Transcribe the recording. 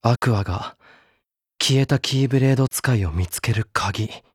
アクアが消えたキーブレード使いを見つける鍵。